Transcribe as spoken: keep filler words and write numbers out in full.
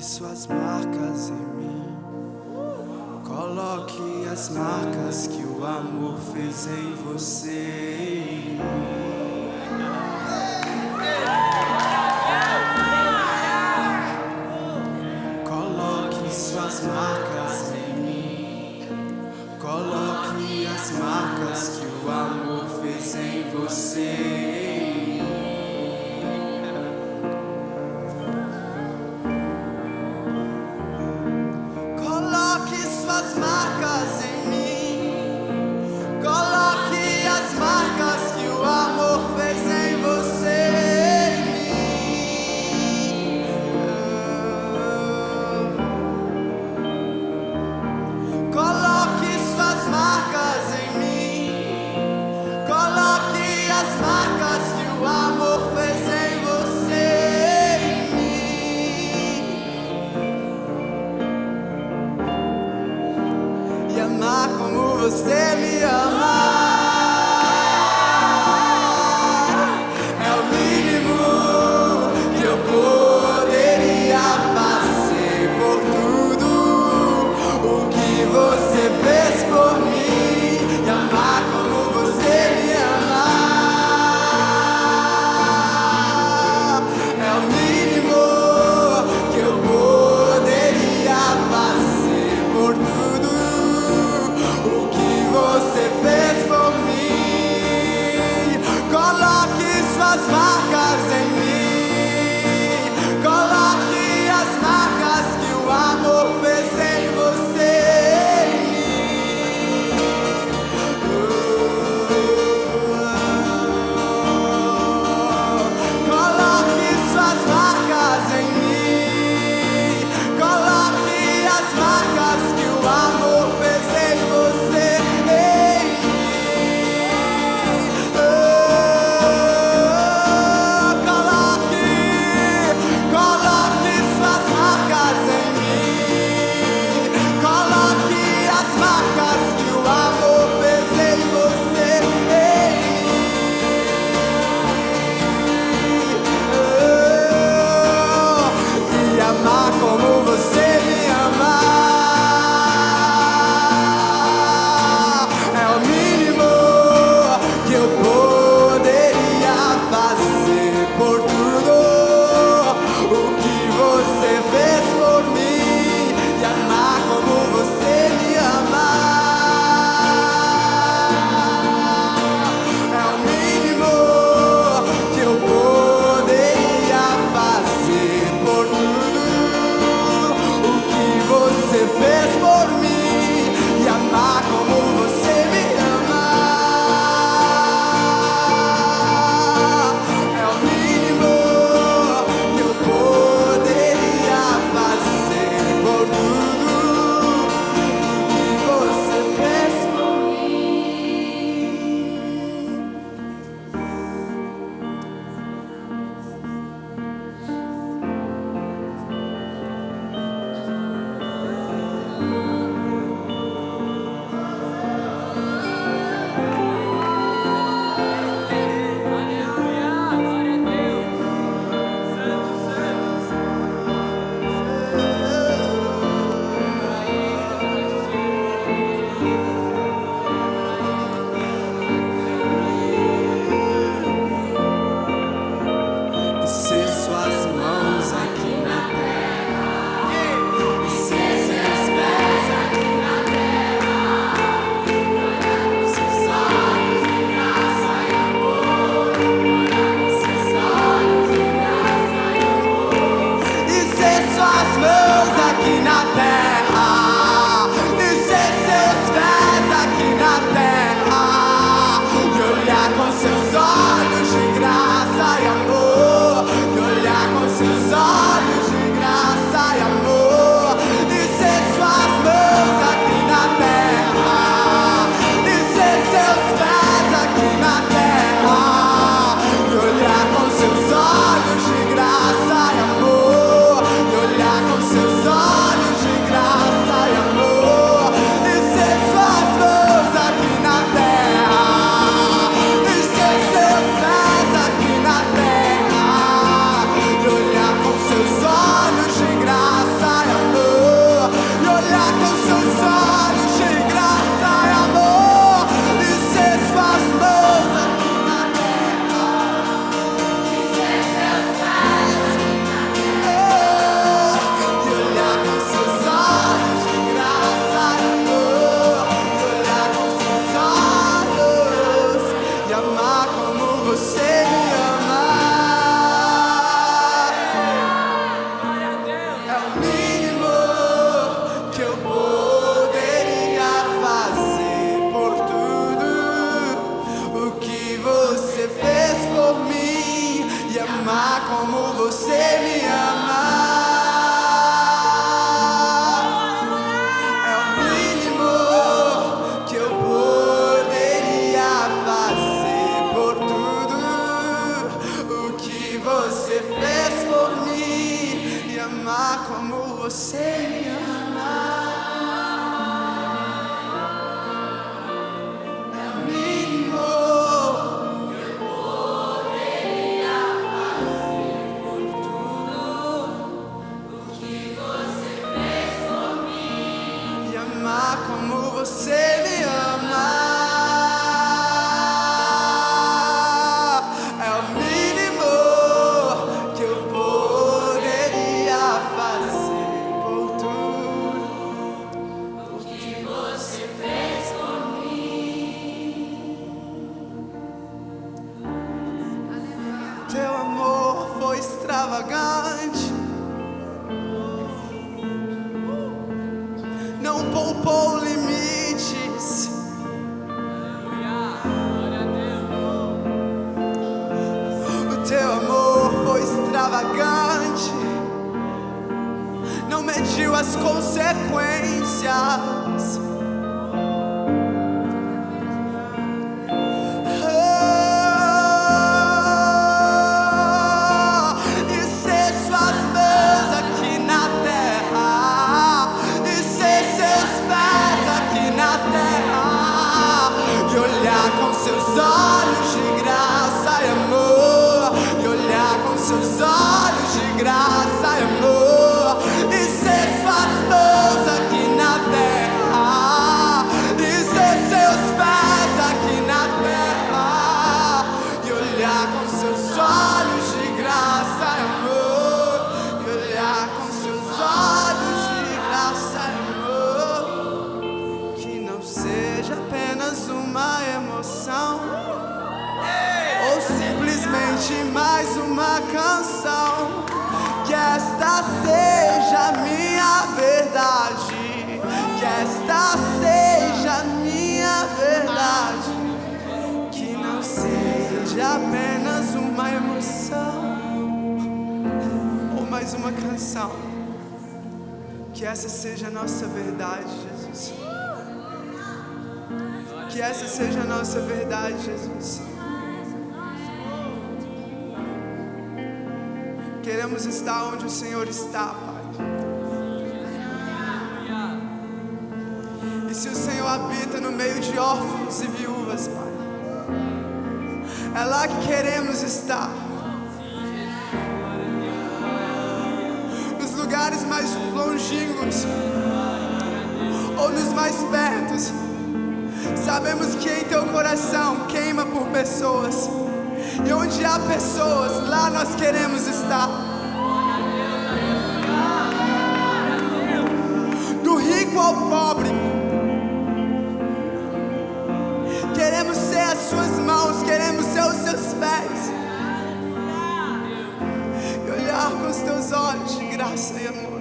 suas marcas em mim. Coloque as marcas que o amor fez em você. Coloque suas marcas em mim. Coloque as marcas que o amor fez em você. Como você me ama é o mínimo que eu poderia fazer por tudo o que você fez por mim. E amar como você me ama é o mínimo que eu poderia fazer por tudo você fez. me ama. É o mínimo que eu poderia fazer por tudo o que você fez por mim. E amar como você me ama. É o mínimo que eu poderia fazer por tudo o que você fez por mim. Teu amor foi extravagante, não poupou limites. O teu amor foi extravagante, não mediu as consequências. Ah, e ser suas mãos aqui na terra, e ser seus pés aqui na terra, e olhar com seus olhos de graça e amor, e olhar com seus olhos de graça e amor, e ser suas mãos aqui na terra, e ser seus pés aqui na terra, e olhar com seus olhos de graça e amor, e olhar com seus olhos de graça e amor. Que não seja apenas uma emoção, ou simplesmente mais uma canção. Que esta seja a minha verdade, que esta seja a minha verdade. Que não seja apenas uma emoção ou mais uma canção. Que essa seja a nossa verdade, Jesus. Que essa seja a nossa verdade, Jesus. Queremos estar onde o Senhor está, Pai. E se o Senhor habita no meio de órfãos e viúvas, Pai, é lá que queremos estar. Nos lugares mais longínquos ou nos mais pertos, sabemos que em teu coração queima por pessoas. E onde há pessoas, lá nós queremos estar. Do rico ao pobre, queremos ser as suas mãos, queremos ser os seus pés, e olhar com os teus olhos de graça e amor.